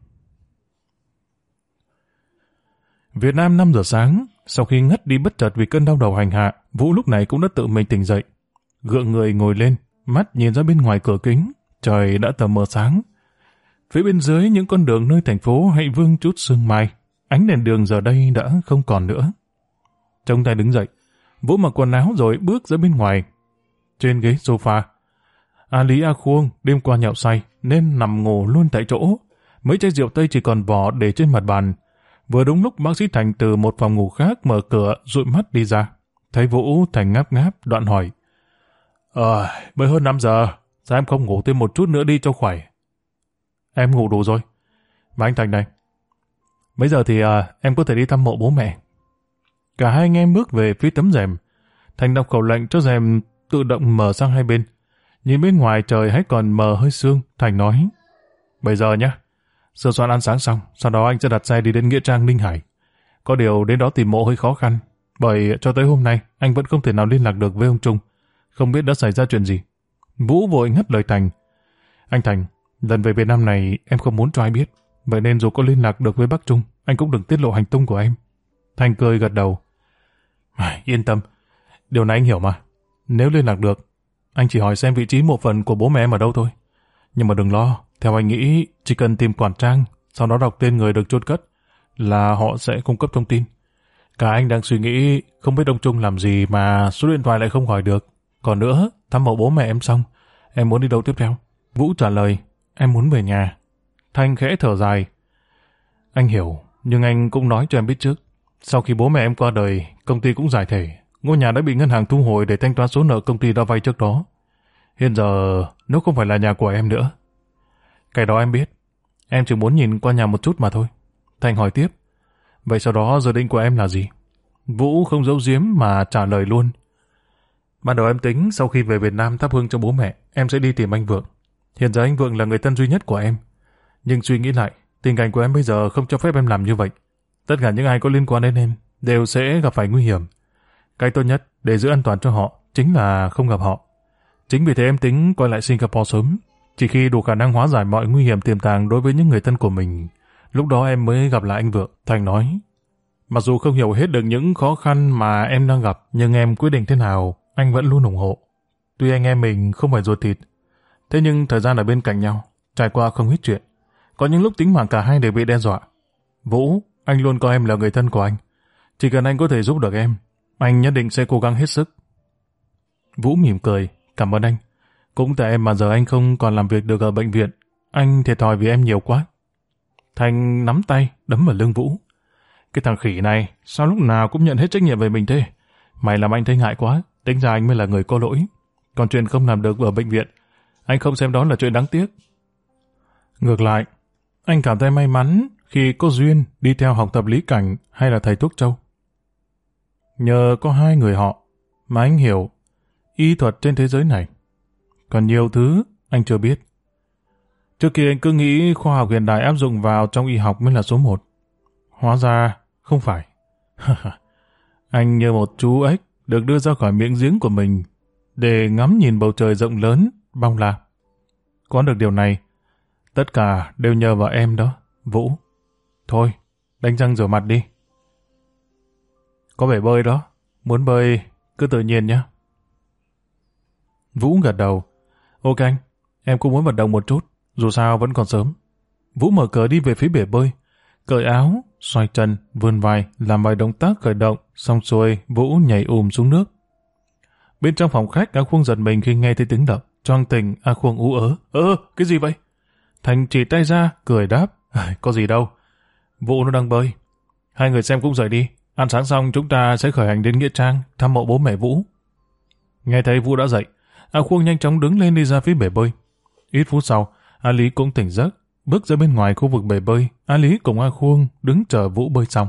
Việt Nam 5 giờ sáng, sau khi ngất đi bất chợt vì cơn đau đầu hành hạ, Vũ lúc này cũng đã tự mình tỉnh dậy. Gượng người ngồi lên, mắt nhìn ra bên ngoài cửa kính, trời đã tờ mờ sáng. Phía bên dưới những con đường nơi thành phố hay vương chút sương mai, ánh đèn đường giờ đây đã không còn nữa. Trông tay đứng dậy, Vũ mặc quần áo rồi bước ra bên ngoài. Trên ghế sofa, A Lý A Khuông đêm qua nhậu say nên nằm ngủ luôn tại chỗ. Mấy chai rượu tây chỉ còn vỏ để trên mặt bàn. Vừa đúng lúc bác sĩ Thành từ một phòng ngủ khác mở cửa dụi mắt đi ra. Thấy Vũ, Thành ngáp ngáp đoạn hỏi. Mới hơn 5 giờ, sao em không ngủ thêm một chút nữa đi cho khỏe? Em ngủ đủ rồi. Mà anh Thành này, bây giờ thì em có thể đi thăm mộ bố mẹ. Cả hai anh em bước về phía tấm rèm. Thành đọc khẩu lệnh cho rèm tự động mở sang hai bên. Nhìn bên ngoài trời hay còn mờ hơi sương, Thành nói. Bây giờ nhá, sửa soạn ăn sáng xong, sau đó anh sẽ đặt xe đi đến Nghĩa Trang Ninh Hải. Có điều đến đó tìm mộ hơi khó khăn, bởi cho tới hôm nay anh vẫn không thể nào liên lạc được với ông Trung. Không biết đã xảy ra chuyện gì. Vũ vội ngắt lời Thành. Anh Thành, lần về Việt Nam này em không muốn cho ai biết. Vậy nên dù có liên lạc được với bác Trung, anh cũng đừng tiết lộ hành tung của em. Thành cười gật đầu. Yên tâm, điều này anh hiểu mà. Nếu liên lạc được, anh chỉ hỏi xem vị trí mộ phần của bố mẹ em ở đâu thôi. Nhưng mà đừng lo, theo anh nghĩ chỉ cần tìm quản trang, sau đó đọc tên người được chôn cất là họ sẽ cung cấp thông tin. Cả anh đang suy nghĩ không biết ông Trung làm gì mà số điện thoại lại không gọi được. Còn nữa, thăm mộ bố mẹ em xong, em muốn đi đâu tiếp theo? Vũ trả lời, em muốn về nhà. Thanh khẽ thở dài. Anh hiểu, nhưng anh cũng nói cho em biết trước. Sau khi bố mẹ em qua đời, công ty cũng giải thể. Ngôi nhà đã bị ngân hàng thu hồi để thanh toán số nợ công ty đã vay trước đó. Hiện giờ, nó không phải là nhà của em nữa. Cái đó em biết. Em chỉ muốn nhìn qua nhà một chút mà thôi. Thanh hỏi tiếp. Vậy sau đó dự định của em là gì? Vũ không giấu giếm mà trả lời luôn. Ban đầu em tính sau khi về Việt Nam thắp hương cho bố mẹ, em sẽ đi tìm anh Vượng. Hiện giờ anh Vượng là người thân duy nhất của em. Nhưng suy nghĩ lại, tình cảnh của em bây giờ không cho phép em làm như vậy. Tất cả những ai có liên quan đến em đều sẽ gặp phải nguy hiểm. Cái tốt nhất để giữ an toàn cho họ chính là không gặp họ. Chính vì thế em tính quay lại Singapore sớm. Chỉ khi đủ khả năng hóa giải mọi nguy hiểm tiềm tàng đối với những người thân của mình, lúc đó em mới gặp lại anh Vượng. Thành nói, mặc dù không hiểu hết được những khó khăn mà em đang gặp, nhưng em quyết định thế nào, anh vẫn luôn ủng hộ. Tuy anh em mình không phải ruột thịt, thế nhưng thời gian ở bên cạnh nhau, trải qua không ít chuyện. Có những lúc tính mạng cả hai đều bị đe dọa. Vũ, anh luôn coi em là người thân của anh. Chỉ cần anh có thể giúp được em, anh nhất định sẽ cố gắng hết sức. Vũ mỉm cười, cảm ơn anh. Cũng tại em mà giờ anh không còn làm việc được ở bệnh viện. Anh thiệt thòi vì em nhiều quá. Thành nắm tay, đấm vào lưng Vũ. Cái thằng khỉ này, sao lúc nào cũng nhận hết trách nhiệm về mình thế? Mày làm anh thấy ngại quá, tính ra anh mới là người có lỗi. Còn chuyện không làm được ở bệnh viện, anh không xem đó là chuyện đáng tiếc. Ngược lại, anh cảm thấy may mắn khi có duyên đi theo học tập Lý Cảnh hay là thầy thuốc Châu. Nhờ có hai người họ mà anh hiểu y thuật trên thế giới này. Còn nhiều thứ anh chưa biết. Trước kia anh cứ nghĩ khoa học hiện đại áp dụng vào trong y học mới là số 1. Hóa ra không phải. Anh như một chú ếch được đưa ra khỏi miệng giếng của mình để ngắm nhìn bầu trời rộng lớn, bao la. Có được điều này, tất cả đều nhờ vào em đó, Vũ. Thôi, đánh răng rửa mặt đi. Có bể bơi đó, muốn bơi cứ tự nhiên nhé. Vũ gật đầu. Ok anh, em cũng muốn vận động một chút, dù sao vẫn còn sớm. Vũ mở cửa đi về phía bể bơi, cởi áo, xoay chân, vươn vai, làm vài động tác khởi động, xong xuôi Vũ nhảy xuống nước. Bên trong phòng khách, A Khuông giật mình khi nghe thấy tiếng động, choàng tỉnh. A Khuông ú ớ. Cái gì vậy? Thành chỉ tay ra, cười đáp. Có gì đâu, Vũ nó đang bơi. Hai người xem cũng rời đi. Ăn sáng xong chúng ta sẽ khởi hành đến Nghĩa Trang thăm mộ bố mẹ Vũ. Nghe thấy Vũ đã dậy, A Khuông nhanh chóng đứng lên đi ra phía bể bơi. Ít phút sau, A Lý cũng tỉnh giấc, bước ra bên ngoài khu vực bể bơi. A Lý cùng A Khuông đứng chờ Vũ bơi xong.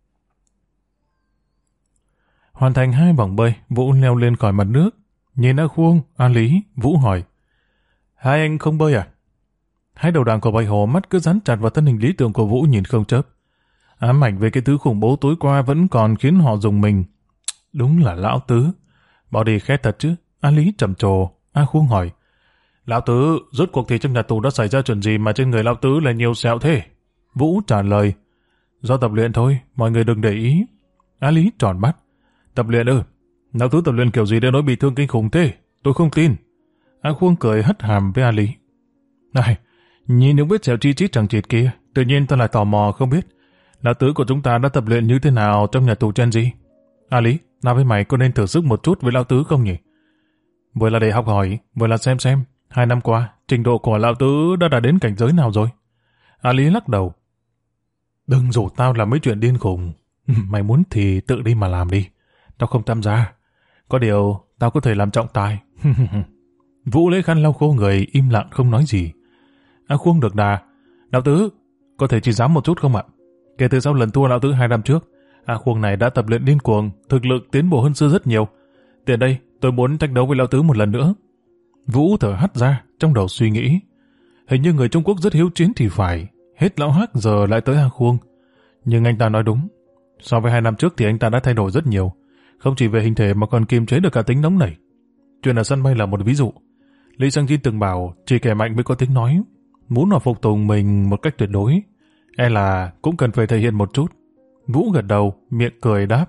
Hoàn thành 2 vòng bơi, Vũ leo lên khỏi mặt nước. Nhìn A Khuông, A Lý, Vũ hỏi. Hai anh không bơi à? Hai đầu đàn của Bạch Hổ mắt cứ dán chặt vào thân hình lý tưởng của Vũ nhìn không chớp. Ám ảnh về cái thứ khủng bố tối qua vẫn còn khiến họ rùng mình. Đúng là lão tứ. Bỏ đi khét thật chứ. A Lý trầm trồ. A Khuông hỏi. Lão tứ, rốt cuộc thì trong nhà tù đã xảy ra chuyện gì mà trên người lão tứ lại nhiều sẹo thế? Vũ trả lời. Do tập luyện thôi, mọi người đừng để ý. A Lý tròn mắt. Tập luyện ư? Lão tứ tập luyện kiểu gì để nói bị thương kinh khủng thế? Tôi không tin. A Khuông cười hất hàm với A Lý. Này, nhìn những vết sẹo chi chít chẳng chịt kia, tự nhiên tôi lại tò mò không biết lão tứ của chúng ta đã tập luyện như thế nào trong nhà tù Chen gì. A Lý, nào với mày có nên thử sức một chút với lão tứ không nhỉ? Vừa là để học hỏi, vừa là xem 2 năm qua, trình độ của lão tứ đã đạt đến cảnh giới nào rồi? A Lý lắc đầu. Đừng rủ tao làm mấy chuyện điên khùng. Mày muốn thì tự đi mà làm đi. Tao không tham gia. Có điều, tao có thể làm trọng tài. Vũ lấy khăn lau khô người, im lặng không nói gì. A Khuông được đà. Lão tứ, có thể chỉ dám một chút không ạ? Kể từ sau lần thua lão tứ 2 năm trước, A Khuông này đã tập luyện điên cuồng, thực lực tiến bộ hơn xưa rất nhiều. Tiền đây, tôi muốn tranh đấu với lão tứ một lần nữa. Vũ thở hắt ra, trong đầu suy nghĩ. Hình như người Trung Quốc rất hiếu chiến thì phải. Hết lão Hắc giờ lại tới A Khuông. Nhưng anh ta nói đúng. So với 2 năm trước thì anh ta đã thay đổi rất nhiều. Không chỉ về hình thể mà còn kiềm chế được cả tính nóng nảy. Chuyện ở sân bay là một ví dụ. Lý Sang Jin từng bảo chỉ kẻ mạnh mới có tiếng nói. Muốn họ phục tùng mình một cách tuyệt đối, e là cũng cần phải thể hiện một chút. Vũ gật đầu, miệng cười đáp.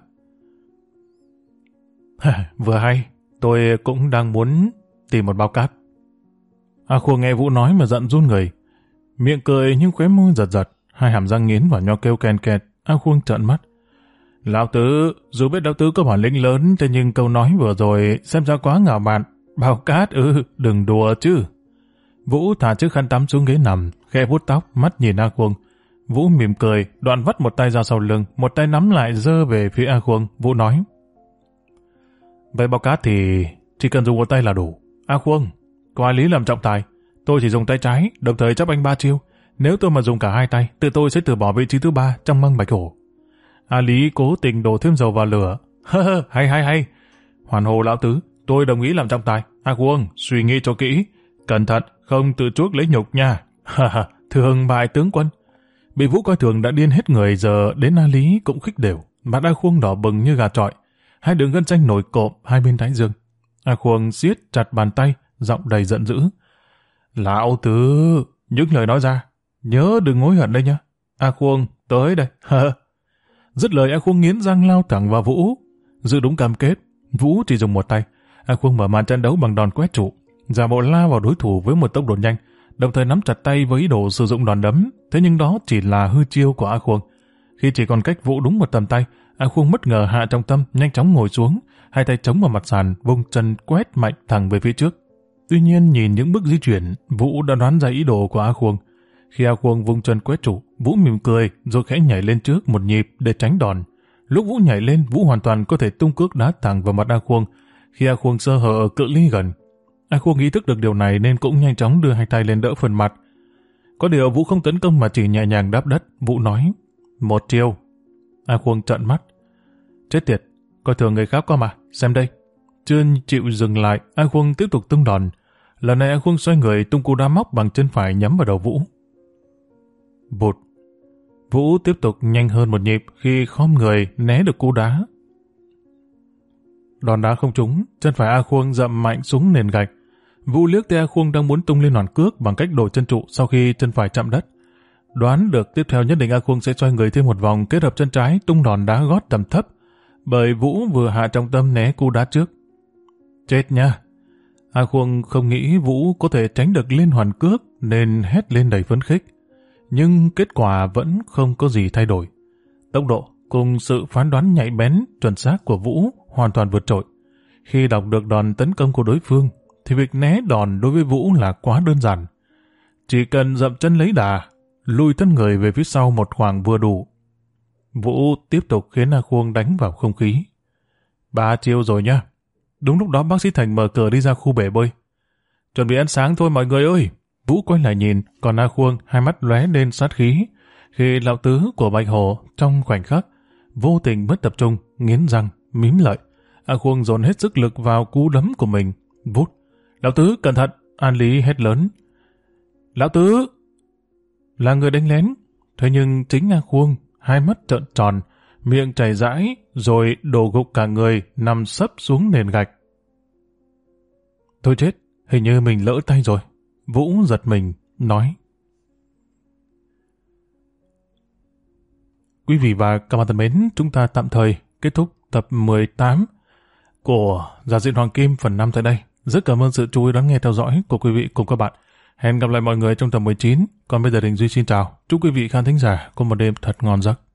Vừa hay, tôi cũng đang muốn tìm một bao cát. A Khuông nghe Vũ nói mà giận run người. Miệng cười nhưng khóe môi giật giật, hai hàm răng nghiến vào nhau kêu ken kẹt. A Khuông trợn mắt. Lão tứ, dù biết lão tứ có bản lĩnh lớn, thế nhưng câu nói vừa rồi xem ra quá ngạo mạn. Bao cát đừng đùa chứ. Vũ thả chiếc khăn tắm xuống ghế nằm, khẽ vuốt tóc, mắt nhìn A Khuông. Vũ mỉm cười, đoạn vắt một tay ra sau lưng, một tay nắm lại giơ về phía A Khuông. Vũ nói. Với bao cát thì chỉ cần dùng một tay là đủ. A Khuông, có ai lý làm trọng tài. Tôi chỉ dùng tay trái, đồng thời chấp anh 3 chiêu. Nếu tôi mà dùng cả 2 tay, tự tôi sẽ từ bỏ vị trí thứ 3 trong măng bạch hổ. A Lý cố tình đổ thêm dầu vào lửa. Hay. Hoàn hồ lão tứ, tôi đồng ý làm trọng tài. A Khuông, suy nghĩ cho kỹ. Cẩn thận, không tự chuốc lấy nhục nha. Thường bại tướng quân. Bị Vũ coi thường đã điên hết người, giờ đến A Lý cũng khích đều. Mặt A Khuông đỏ bừng như gà trọi. Hai đường gân xanh nổi cộm hai bên thái dương. A Khuông siết chặt bàn tay, giọng đầy giận dữ. Lão tứ, những lời nói ra, nhớ đừng hối hận đây nhá. A Khuông, tới đây. Dứt lời A Khuông nghiến răng lao thẳng vào Vũ. Giữ đúng cam kết, Vũ chỉ dùng một tay. A Khuông mở màn trận đấu bằng đòn quét trụ, giả bộ lao vào đối thủ với một tốc độ nhanh, đồng thời nắm chặt tay với ý đồ sử dụng đòn đấm. Thế nhưng đó chỉ là hư chiêu của A Khuông. Khi chỉ còn cách Vũ đúng một tầm tay, A Khuông bất ngờ hạ trọng tâm, nhanh chóng ngồi xuống, hai tay chống vào mặt sàn, vung chân quét mạnh thẳng về phía trước. Tuy nhiên nhìn những bước di chuyển, Vũ đã đoán ra ý đồ của A Khuông. Khi A Khuông vung chân quét trụ, Vũ mỉm cười rồi khẽ nhảy lên trước một nhịp để tránh đòn. Lúc Vũ nhảy lên, Vũ hoàn toàn có thể tung cước đá thẳng vào mặt A Khuông. Khi A Khuông sơ hở ở cự ly gần, A Khuông ý thức được điều này nên cũng nhanh chóng đưa hai tay lên đỡ phần mặt. Có điều Vũ không tấn công mà chỉ nhẹ nhàng đáp đất. Vũ nói, 1 chiêu. A Khuông trợn mắt. Chết tiệt, coi thường người khác có mà, xem đây. Chưa chịu dừng lại, A Khuông tiếp tục tung đòn. Lần này A Khuông xoay người tung cú đá móc bằng chân phải nhắm vào đầu Vũ. Bụt. Vũ tiếp tục nhanh hơn một nhịp khi khom người né được cú đá. Đòn đá không trúng, chân phải A Khuông dậm mạnh xuống nền gạch. Vũ liếc thấy A Khuông đang muốn tung lên đòn cước bằng cách đổ chân trụ sau khi chân phải chạm đất. Đoán được tiếp theo nhất định A Khuông sẽ xoay người thêm một vòng kết hợp chân trái tung đòn đá gót tầm thấp, bởi Vũ vừa hạ trọng tâm né cú đá trước. Chết nha! A Khuông không nghĩ Vũ có thể tránh được liên hoàn cước nên hét lên đầy phấn khích. Nhưng kết quả vẫn không có gì thay đổi. Tốc độ cùng sự phán đoán nhạy bén, chuẩn xác của Vũ hoàn toàn vượt trội. Khi đọc được đòn tấn công của đối phương, thì việc né đòn đối với Vũ là quá đơn giản. Chỉ cần dậm chân lấy đà, lùi thân người về phía sau một khoảng vừa đủ. Vũ tiếp tục khiến A Khuông đánh vào không khí. 3 chiêu rồi nha. Đúng lúc đó bác sĩ Thành mở cửa đi ra khu bể bơi. Chuẩn bị ăn sáng thôi mọi người ơi. Vũ quay lại nhìn, còn A Khuông hai mắt lóe lên sát khí. Khi lão tứ của Bạch Hổ trong khoảnh khắc vô tình mất tập trung, nghiến răng, mím lợi. A Khuông dồn hết sức lực vào cú đấm của mình. Vút. Lão tứ cẩn thận, An Lý hét lớn. Lão tứ là người đánh lén. Thế nhưng chính A Khuông hai mắt trợn tròn, miệng chảy rãi, rồi đổ gục cả người nằm sấp xuống nền gạch. Thôi chết, hình như mình lỡ tay rồi. Vũ giật mình, nói. Quý vị và các bạn thân mến, chúng ta tạm thời kết thúc tập 18 của Giả Diện Hoàng Kim phần 5 tại đây. Rất cảm ơn sự chú ý đón nghe theo dõi của quý vị cùng các bạn. Hẹn gặp lại mọi người trong tập 19. Còn bây giờ Đình Duy xin chào. Chúc quý vị khán thính giả có một đêm thật ngon giấc.